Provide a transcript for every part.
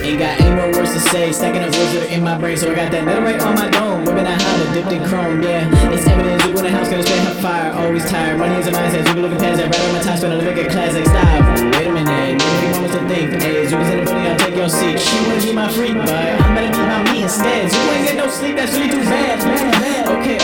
Ain't got any more words to say. Stacking up words that are in my brain, so I got that metal right on my dome. Whipping that Honda dipped in chrome, yeah. It's evident you in the house, gonna spend her fire. Always tired, money is a mindset. You be looking past that, right on my time, spend a look at classic style. Wait a minute, give me a few moments to think. Hey, Zuba's in the building, I'll take your seat. She wanna be my freak, but I'm gonna be my me instead. You ain't get no sleep, that's really too bad. Okay.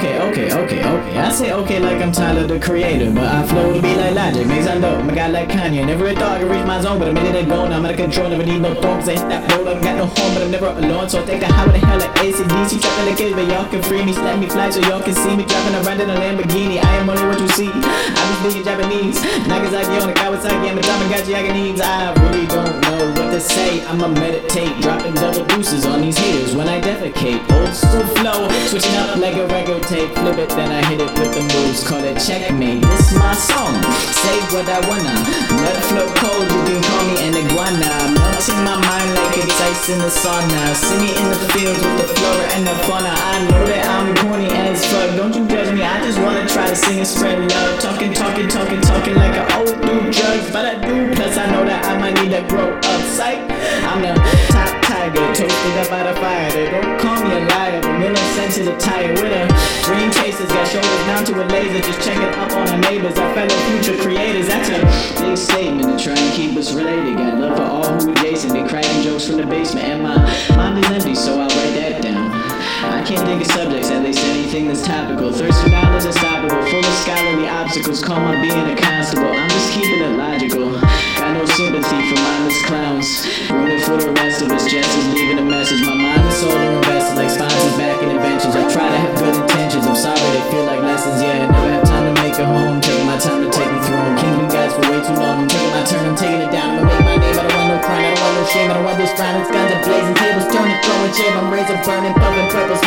I say okay like I'm Tyler the Creator, but I flow to be like Logic. Makes I know I'm a guy like Kanye. Never thought I could reach my zone, but I'm in it alone. I'm out of control, never need no phone, cause I hit that road. I ain't got no home, but I'm never alone. So I think I high with the hell like AC/DC. Trapping the kids, but y'all can free me. Let me fly so y'all can see me. Driving around in a Lamborghini. I am only what you see. I be speaking Japanese. Nagasaki on the Kawasaki. I'm a Tamagotchi, I can needs. I really don't know what to say. I'ma meditate, dropping double deuces on these haters when I defecate. Old school flow, switching up like a record tape. Flip it, then I hit it with the moves. Call it checkmate. This my song. Say what I wanna. Let it flow cold. You can call me an iguana. Melting my mind like it's ice in the sauna. See me in the fields with the flora and the fauna. I know that I'm corny as fuck. Don't you judge me. I just wanna try to sing and spread love. Talking like an old dude drugs, but I do. Plus I know that I might need to grow up. Psych. I'm the top tiger, toasted up by the fire. They don't call me a liar, but Miller sent to the tire with a dream chasers. Got shoulders down to a laser, just checking up on our neighbors, our fellow future creators. That's a big statement to try and keep us related. Got love for all who adjacent. Been cracking jokes from the basement, and my mind is empty, so I'll write that down. I can't think of subjects, at least anything that's topical. Thirst for knowledge unstoppable, full of scholarly obstacles. Call my being a constable, I'm just keeping it logical. Got no sympathy for mindless clowns. Ruining for the rest of us, just as leaving a message. My mind and soul are invested like sponsors back in inventions. I try to have good intentions, I'm sorry they feel like lessons. Yeah, I never have time to make a home. Taking my time to take me through them. Kingdom guys for way too long. I'm taking my turn, I'm taking it down. I'ma make my name, I don't want no crime, I don't want no shame. I don't want this violence, guns are blazing, tables turning, throwing shame. I'm razor burning, pumping purpose.